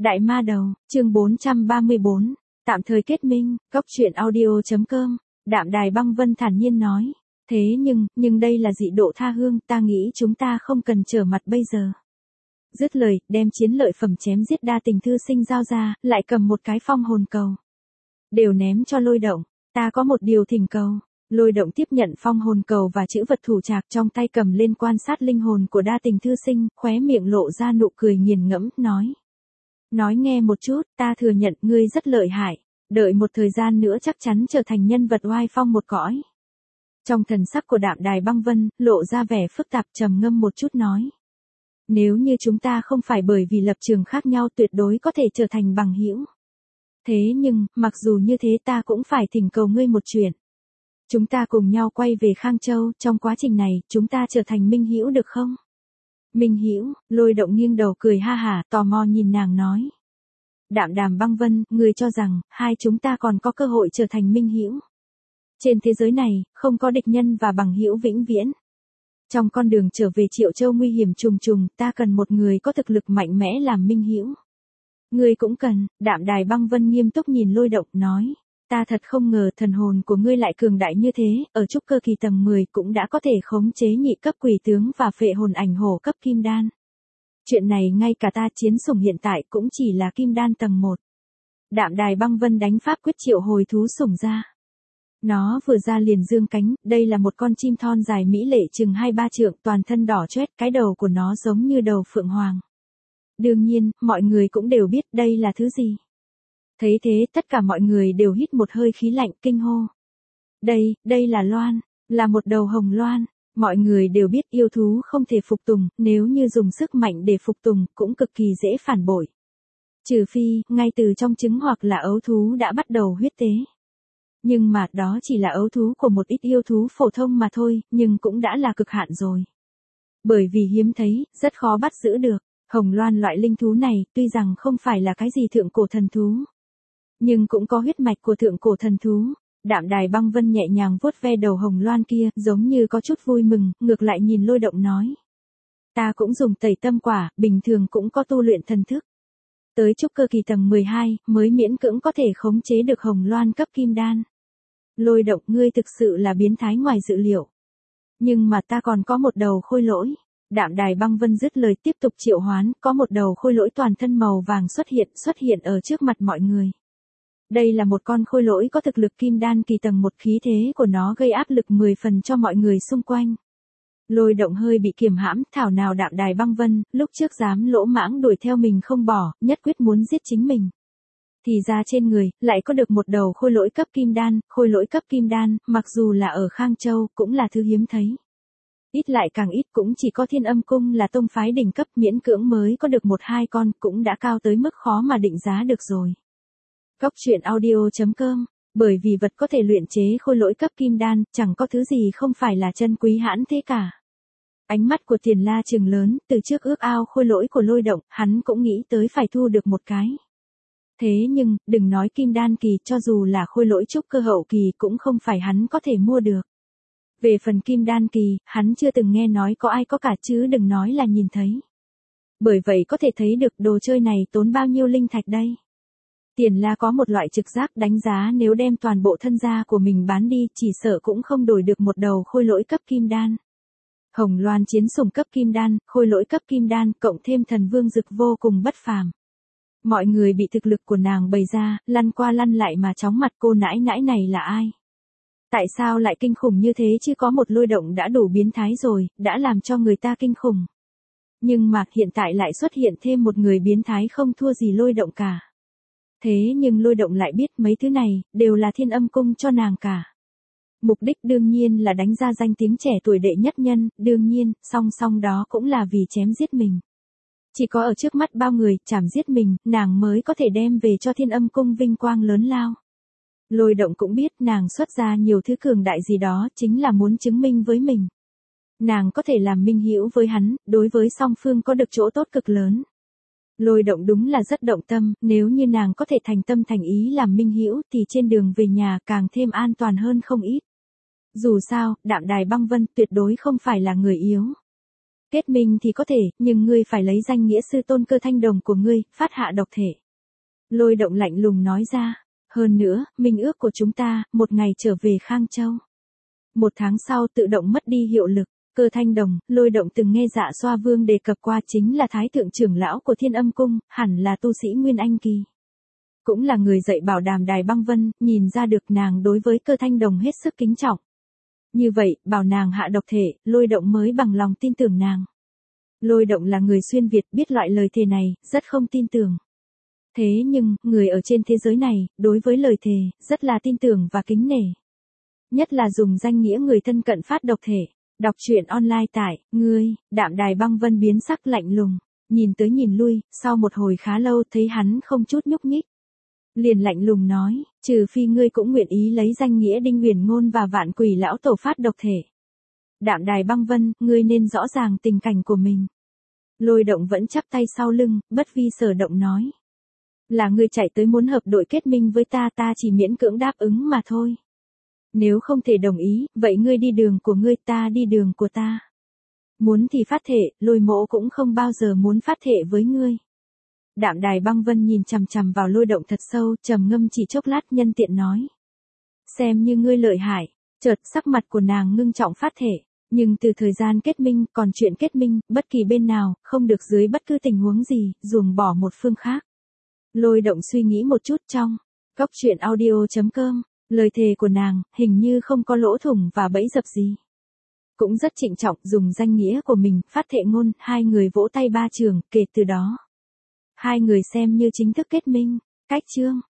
Đại ma đầu, chương 434, tạm thời kết minh, góc truyện audio.com, Đạm Đài Băng Vân thản nhiên nói. Thế nhưng đây là dị độ tha hương, ta nghĩ chúng ta không cần trở mặt bây giờ. Dứt lời, đem chiến lợi phẩm chém giết đa tình thư sinh giao ra, lại cầm một cái phong hồn cầu. Đều ném cho Lôi Động, ta có một điều thỉnh cầu. Lôi Động tiếp nhận phong hồn cầu và chữ vật thủ trạc trong tay cầm lên quan sát linh hồn của đa tình thư sinh, khóe miệng lộ ra nụ cười nghiền ngẫm, nói. Nói nghe một chút, ta thừa nhận ngươi rất lợi hại, đợi một thời gian nữa chắc chắn trở thành nhân vật oai phong một cõi. Trong thần sắc của Đạm Đài Băng Vân, lộ ra vẻ phức tạp, trầm ngâm một chút nói. Nếu như chúng ta không phải bởi vì lập trường khác nhau tuyệt đối có thể trở thành bằng hữu. Thế nhưng, mặc dù như thế ta cũng phải thỉnh cầu ngươi một chuyện. Chúng ta cùng nhau quay về Khang Châu, trong quá trình này, chúng ta trở thành minh hữu được không? Minh hữu, Lôi Động nghiêng đầu cười ha hả, tò mò nhìn nàng nói. Đạm Đài Băng Vân, ngươi cho rằng, hai chúng ta còn có cơ hội trở thành minh hữu. Trên thế giới này, không có địch nhân và bằng hữu vĩnh viễn. Trong con đường trở về Triệu Châu nguy hiểm trùng trùng, ta cần một người có thực lực mạnh mẽ làm minh hữu. Ngươi cũng cần, Đạm Đài Băng Vân nghiêm túc nhìn Lôi Động, nói. Ta thật không ngờ thần hồn của ngươi lại cường đại như thế, ở trúc cơ kỳ tầng 10 cũng đã có thể khống chế nhị cấp quỷ tướng và phệ hồn ảnh hổ cấp kim đan. Chuyện này ngay cả ta chiến sủng hiện tại cũng chỉ là kim đan tầng 1. Đạm Đài Băng Vân đánh pháp quyết triệu hồi thú sủng ra. Nó vừa ra liền dương cánh, đây là một con chim thon dài mỹ lệ chừng 2-3 trượng, toàn thân đỏ chót, cái đầu của nó giống như đầu phượng hoàng. Đương nhiên, mọi người cũng đều biết đây là thứ gì. Thấy thế, tất cả mọi người đều hít một hơi khí lạnh, kinh hô. Đây là loan, là một đầu hồng loan. Mọi người đều biết yêu thú không thể phục tùng, nếu như dùng sức mạnh để phục tùng, cũng cực kỳ dễ phản bội. Trừ phi, ngay từ trong trứng hoặc là ấu thú đã bắt đầu huyết tế. Nhưng mà, đó chỉ là ấu thú của một ít yêu thú phổ thông mà thôi, nhưng cũng đã là cực hạn rồi. Bởi vì hiếm thấy, rất khó bắt giữ được. Hồng loan loại linh thú này, tuy rằng không phải là cái gì thượng cổ thần thú, nhưng cũng có huyết mạch của thượng cổ thần thú. Đạm Đài Băng Vân nhẹ nhàng vuốt ve đầu hồng loan kia, giống như có chút vui mừng, ngược lại nhìn Lôi Động nói. Ta cũng dùng tẩy tâm quả, bình thường cũng có tu luyện thần thức. Tới trúc cơ kỳ tầng 12, mới miễn cưỡng có thể khống chế được hồng loan cấp kim đan. Lôi Động, ngươi thực sự là biến thái ngoài dự liệu. Nhưng mà ta còn có một đầu khôi lỗi. Đạm Đài Băng Vân dứt lời tiếp tục triệu hoán, có một đầu khôi lỗi toàn thân màu vàng xuất hiện ở trước mặt mọi người. Đây là một con khôi lỗi có thực lực kim đan kỳ tầng 1, khí thế của nó gây áp lực 10 phần cho mọi người xung quanh. Lôi Động hơi bị kiềm hãm, thảo nào Đạm Đài Băng Vân, lúc trước dám lỗ mãng đuổi theo mình không bỏ, nhất quyết muốn giết chính mình. Thì ra trên người, lại có được một đầu khôi lỗi cấp kim đan, mặc dù là ở Khang Châu, cũng là thứ hiếm thấy. Ít lại càng ít, cũng chỉ có Thiên Âm Cung là tông phái đỉnh cấp miễn cưỡng mới có được 1-2 con, cũng đã cao tới mức khó mà định giá được rồi. Góc truyện audio.com, bởi vì vật có thể luyện chế khôi lỗi cấp kim đan, chẳng có thứ gì không phải là chân quý hãn thế cả. Ánh mắt của Tiền La trừng lớn, từ trước ước ao khôi lỗi của Lôi Động, hắn cũng nghĩ tới phải thu được một cái. Thế nhưng, đừng nói kim đan kỳ, cho dù là khôi lỗi trúc cơ hậu kỳ cũng không phải hắn có thể mua được. Về phần kim đan kỳ, hắn chưa từng nghe nói có ai có cả, chứ đừng nói là nhìn thấy. Bởi vậy có thể thấy được đồ chơi này tốn bao nhiêu linh thạch đây. Tiền La có một loại trực giác đánh giá nếu đem toàn bộ thân gia của mình bán đi, chỉ sợ cũng không đổi được một đầu khôi lỗi cấp kim đan. Hồng loan chiến sủng cấp kim đan, khôi lỗi cấp kim đan, cộng thêm thần vương dực vô cùng bất phàm. Mọi người bị thực lực của nàng bày ra, lăn qua lăn lại mà chóng mặt, cô nãi nãi này là ai? Tại sao lại kinh khủng như thế, chứ có một Lôi Động đã đủ biến thái rồi, đã làm cho người ta kinh khủng. Nhưng mà hiện tại lại xuất hiện thêm một người biến thái không thua gì Lôi Động cả. Thế nhưng Lôi Động lại biết mấy thứ này, đều là Thiên Âm Cung cho nàng cả. Mục đích đương nhiên là đánh ra danh tiếng trẻ tuổi đệ nhất nhân, đương nhiên, song song đó cũng là vì chém giết mình. Chỉ có ở trước mắt bao người, chảm giết mình, nàng mới có thể đem về cho Thiên Âm Cung vinh quang lớn lao. Lôi Động cũng biết nàng xuất ra nhiều thứ cường đại gì đó, chính là muốn chứng minh với mình. Nàng có thể làm minh hữu với hắn, đối với song phương có được chỗ tốt cực lớn. Lôi Động đúng là rất động tâm, nếu như nàng có thể thành tâm thành ý làm minh hữu thì trên đường về nhà càng thêm an toàn hơn không ít. Dù sao, Đạm Đài Băng Vân tuyệt đối không phải là người yếu. Kết minh thì có thể, nhưng ngươi phải lấy danh nghĩa sư tôn Cơ Thanh Đồng của ngươi, phát hạ độc thể. Lôi Động lạnh lùng nói ra. Hơn nữa, minh ước của chúng ta, một ngày trở về Khang Châu. 1 tháng sau tự động mất đi hiệu lực. Cơ Thanh Đồng, Lôi Động từng nghe Dạ Xoa Vương đề cập qua, chính là Thái thượng trưởng lão của Thiên Âm Cung, hẳn là tu sĩ Nguyên Anh kỳ. Cũng là người dạy bảo Đàm Đài Băng Vân, nhìn ra được nàng đối với Cơ Thanh Đồng hết sức kính trọng. Như vậy, bảo nàng hạ độc thể, Lôi Động mới bằng lòng tin tưởng nàng. Lôi Động là người xuyên Việt, biết loại lời thề này, rất không tin tưởng. Thế nhưng, người ở trên thế giới này, đối với lời thề, rất là tin tưởng và kính nể. Nhất là dùng danh nghĩa người thân cận phát độc thể. Đọc truyện online tại, ngươi, Đạm Đài Băng Vân biến sắc lạnh lùng, nhìn tới nhìn lui, sau một hồi khá lâu thấy hắn không chút nhúc nhích. Liền lạnh lùng nói, trừ phi ngươi cũng nguyện ý lấy danh nghĩa Đinh Huyền Ngôn và Vạn Quỷ lão tổ phát độc thể. Đạm Đài Băng Vân, ngươi nên rõ ràng tình cảnh của mình. Lôi Động vẫn chắp tay sau lưng, bất vi sở động nói. Là ngươi chạy tới muốn hợp đội kết minh với ta, ta chỉ miễn cưỡng đáp ứng mà thôi. Nếu không thể đồng ý, vậy ngươi đi đường của ngươi, ta đi đường của ta. Muốn thì phát thể, Lôi Mỗ cũng không bao giờ muốn phát thể với ngươi. Đạm Đài Băng Vân nhìn chằm chằm vào Lôi Động thật sâu, trầm ngâm chỉ chốc lát, nhân tiện nói. Xem như ngươi lợi hại. Chợt sắc mặt của nàng ngưng trọng phát thể. Nhưng từ thời gian kết minh, còn chuyện kết minh, bất kỳ bên nào, không được dưới bất cứ tình huống gì, ruồng bỏ một phương khác. Lôi Động suy nghĩ một chút trong. Góc truyện audio.com. Lời thề của nàng, hình như không có lỗ thủng và bẫy dập gì. Cũng rất trịnh trọng, dùng danh nghĩa của mình, phát thệ ngôn, hai người vỗ tay ba trường, kể từ đó. Hai người xem như chính thức kết minh. Cách chương.